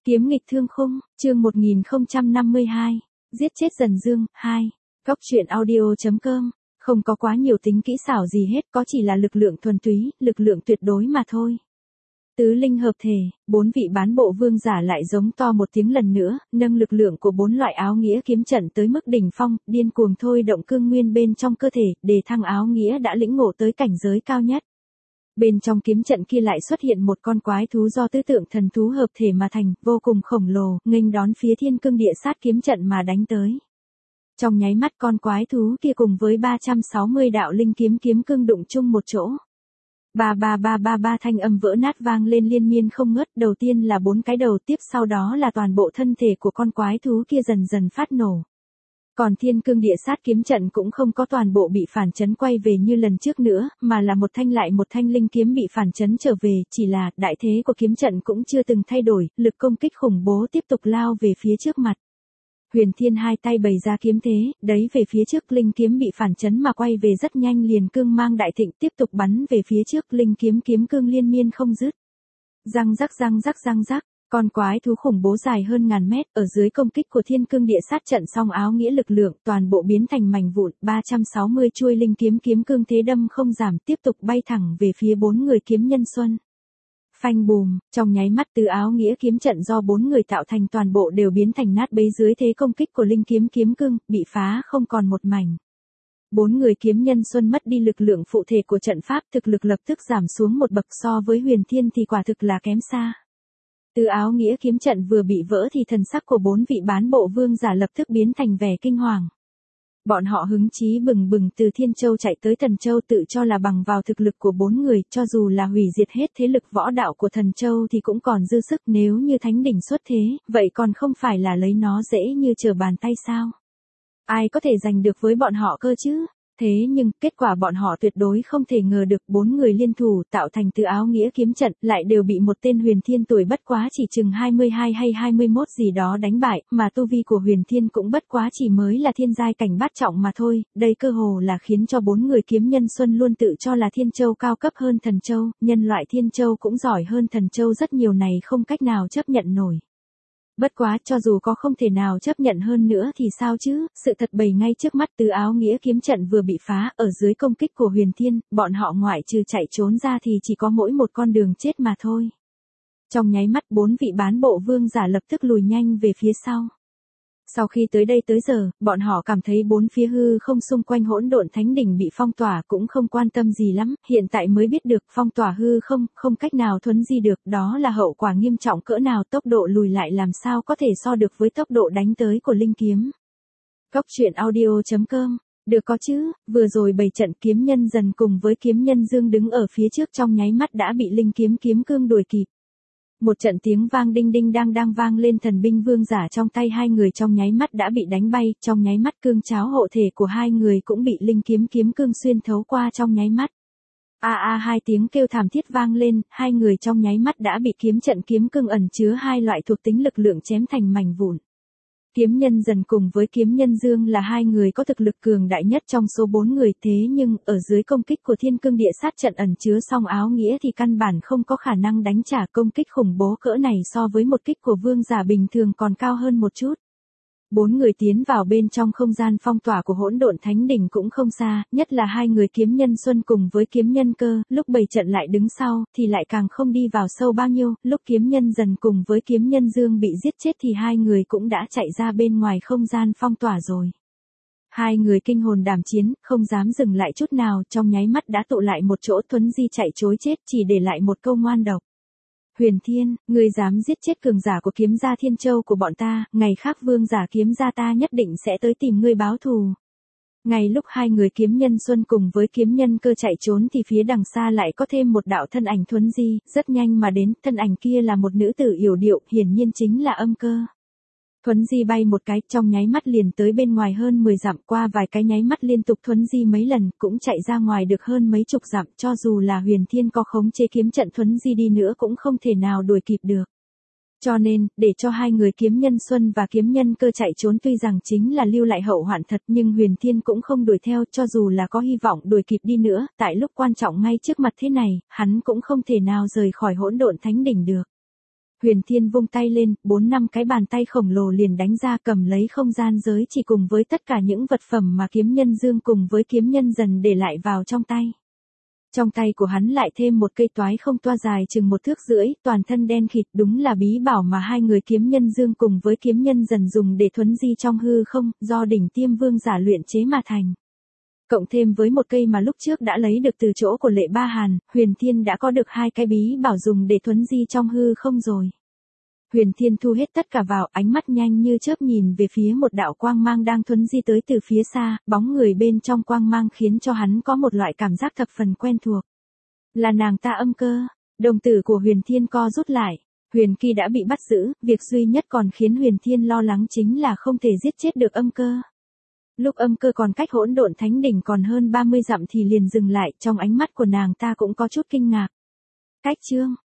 Kiếm nghịch thương khung, chương 1052, giết chết Dần Dương, 2. Góc truyện audio.com, không có quá nhiều tính kỹ xảo gì hết, có chỉ là lực lượng thuần túy, lực lượng tuyệt đối mà thôi. Tứ linh hợp thể, 4 vị bán bộ vương giả lại giống to một tiếng lần nữa, nâng lực lượng của 4 loại áo nghĩa kiếm trận tới mức đỉnh phong, điên cuồng thôi động cương nguyên bên trong cơ thể, để thăng áo nghĩa đã lĩnh ngộ tới cảnh giới cao nhất. Bên trong kiếm trận kia lại xuất hiện một con quái thú do tứ tượng thần thú hợp thể mà thành, vô cùng khổng lồ, nghênh đón phía thiên cương địa sát kiếm trận mà đánh tới. Trong nháy mắt con quái thú kia cùng với 360 đạo linh kiếm kiếm cương đụng chung một chỗ. Ba thanh âm vỡ nát vang lên liên miên không ngớt, đầu tiên là 4 cái đầu, tiếp sau đó là toàn bộ thân thể của con quái thú kia dần dần phát nổ. Còn thiên cương địa sát kiếm trận cũng không có toàn bộ bị phản chấn quay về như lần trước nữa, mà là một thanh lại một thanh linh kiếm bị phản chấn trở về, chỉ là đại thế của kiếm trận cũng chưa từng thay đổi, lực công kích khủng bố tiếp tục lao về phía trước mặt. Huyền Thiên hai tay bày ra kiếm thế, đấy về phía trước, linh kiếm bị phản chấn mà quay về rất nhanh, liền cương mang đại thịnh tiếp tục bắn về phía trước, linh kiếm kiếm cương liên miên không dứt. Răng rắc, con quái thú khủng bố dài hơn ngàn mét, ở dưới công kích của thiên cương địa sát trận song áo nghĩa lực lượng, toàn bộ biến thành mảnh vụn, 360 chuôi linh kiếm kiếm cương thế đâm không giảm, tiếp tục bay thẳng về phía 4 người kiếm nhân xuân. Phanh bùm, trong nháy mắt tứ áo nghĩa kiếm trận do 4 người tạo thành toàn bộ đều biến thành nát bấy dưới thế công kích của linh kiếm kiếm cương, bị phá không còn một mảnh. 4 người kiếm nhân xuân mất đi lực lượng phụ thể của trận pháp, thực lực lập tức giảm xuống một bậc, so với Huyền Thiên thì quả thực là kém xa. Tứ áo nghĩa kiếm trận vừa bị vỡ thì thần sắc của 4 vị bán bộ vương giả lập tức biến thành vẻ kinh hoàng. Bọn họ hứng chí bừng bừng từ Thiên Châu chạy tới Thần Châu, tự cho là bằng vào thực lực của 4 người, cho dù là hủy diệt hết thế lực võ đạo của Thần Châu thì cũng còn dư sức, nếu như thánh đỉnh xuất thế, vậy còn không phải là lấy nó dễ như trở bàn tay sao? Ai có thể giành được với bọn họ cơ chứ? Thế nhưng, kết quả bọn họ tuyệt đối không thể ngờ được, 4 người liên thủ tạo thành tứ áo nghĩa kiếm trận, lại đều bị một tên Huyền Thiên tuổi bất quá chỉ chừng 22 hay 21 gì đó đánh bại, mà tu vi của Huyền Thiên cũng bất quá chỉ mới là thiên giai cảnh bát trọng mà thôi, đây cơ hồ là khiến cho 4 người kiếm nhân xuân luôn tự cho là Thiên Châu cao cấp hơn Thần Châu, nhân loại Thiên Châu cũng giỏi hơn Thần Châu rất nhiều, này không cách nào chấp nhận nổi. Bất quá, cho dù có không thể nào chấp nhận hơn nữa thì sao chứ, sự thật bày ngay trước mắt, tứ áo nghĩa kiếm trận vừa bị phá, ở dưới công kích của Huyền Thiên, bọn họ ngoại trừ chạy trốn ra thì chỉ có mỗi một con đường chết mà thôi. Trong nháy mắt 4 vị bán bộ vương giả lập tức lùi nhanh về phía sau. Sau khi tới đây tới giờ, bọn họ cảm thấy 4 phía hư không xung quanh hỗn độn thánh đỉnh bị phong tỏa cũng không quan tâm gì lắm, hiện tại mới biết được phong tỏa hư không, không cách nào thuấn di được, đó là hậu quả nghiêm trọng cỡ nào, tốc độ lùi lại làm sao có thể so được với tốc độ đánh tới của linh kiếm. Góc truyện audio.com, được có chứ, vừa rồi bày trận kiếm nhân Dần cùng với kiếm nhân Dương đứng ở phía trước trong nháy mắt đã bị linh kiếm kiếm cương đuổi kịp. Một trận tiếng vang đinh đinh đang vang lên, thần binh vương giả trong tay hai người trong nháy mắt đã bị đánh bay, trong nháy mắt cương cháo hộ thể của hai người cũng bị linh kiếm kiếm cương xuyên thấu qua trong nháy mắt. Hai tiếng kêu thảm thiết vang lên, hai người trong nháy mắt đã bị kiếm trận kiếm cương ẩn chứa hai loại thuộc tính lực lượng chém thành mảnh vụn. Kiếm nhân Dần cùng với kiếm nhân Dương là hai người có thực lực cường đại nhất trong số 4 người, thế nhưng, ở dưới công kích của thiên cương địa sát trận ẩn chứa song áo nghĩa thì căn bản không có khả năng đánh trả công kích khủng bố cỡ này, so với một kích của vương giả bình thường còn cao hơn một chút. 4 người tiến vào bên trong không gian phong tỏa của hỗn độn thánh đỉnh cũng không xa, nhất là hai người kiếm nhân Xuân cùng với kiếm nhân Cơ, lúc bày trận lại đứng sau, thì lại càng không đi vào sâu bao nhiêu, lúc kiếm nhân Dần cùng với kiếm nhân Dương bị giết chết thì hai người cũng đã chạy ra bên ngoài không gian phong tỏa rồi. Hai người kinh hồn đảm chiến, không dám dừng lại chút nào, trong nháy mắt đã tụ lại một chỗ, thuấn di chạy trối chết, chỉ để lại một câu ngoan độc. Huyền Thiên, ngươi dám giết chết cường giả của kiếm gia Thiên Châu của bọn ta, ngày khác vương giả kiếm gia ta nhất định sẽ tới tìm ngươi báo thù. Ngay lúc hai người kiếm nhân Xuân cùng với kiếm nhân Cơ chạy trốn thì phía đằng xa lại có thêm một đạo thân ảnh thuấn di, rất nhanh mà đến, thân ảnh kia là một nữ tử yểu điệu, hiển nhiên chính là Âm Cơ. Thuấn di bay một cái, trong nháy mắt liền tới bên ngoài hơn 10 dặm, qua vài cái nháy mắt liên tục thuấn di mấy lần, cũng chạy ra ngoài được hơn mấy chục dặm, cho dù là Huyền Thiên có khống chế kiếm trận thuấn di đi nữa cũng không thể nào đuổi kịp được. Cho nên, để cho hai người kiếm nhân Xuân và kiếm nhân Cơ chạy trốn tuy rằng chính là lưu lại hậu hoạn thật, nhưng Huyền Thiên cũng không đuổi theo, cho dù là có hy vọng đuổi kịp đi nữa, tại lúc quan trọng ngay trước mặt thế này, hắn cũng không thể nào rời khỏi hỗn độn thánh đỉnh được. Huyền Thiên vung tay lên, 4-5 cái bàn tay khổng lồ liền đánh ra cầm lấy không gian giới chỉ cùng với tất cả những vật phẩm mà kiếm nhân dương cùng với kiếm nhân dần để lại vào trong tay. Trong tay của hắn lại thêm một cây toái không toa dài chừng 1 thước rưỡi, toàn thân đen khịt, đúng là bí bảo mà hai người kiếm nhân dương cùng với kiếm nhân dần dùng để thuấn di trong hư không, do đỉnh tiêm vương giả luyện chế mà thành. Cộng thêm với một cây mà lúc trước đã lấy được từ chỗ của Lệ Ba Hàn, Huyền Thiên đã có được 2 cái bí bảo dùng để thuấn di trong hư không rồi. Huyền Thiên thu hết tất cả vào, ánh mắt nhanh như chớp nhìn về phía một đạo quang mang đang thuấn di tới từ phía xa, bóng người bên trong quang mang khiến cho hắn có một loại cảm giác thập phần quen thuộc. Là nàng ta Âm Cơ. Đồng tử của Huyền Thiên co rút lại. Huyền Kỳ đã bị bắt giữ, việc duy nhất còn khiến Huyền Thiên lo lắng chính là không thể giết chết được Âm Cơ. Lúc Âm Cơ còn cách Hỗn Độn Thánh Đỉnh còn hơn 30 dặm thì liền dừng lại, trong ánh mắt của nàng ta cũng có chút kinh ngạc. Cách chương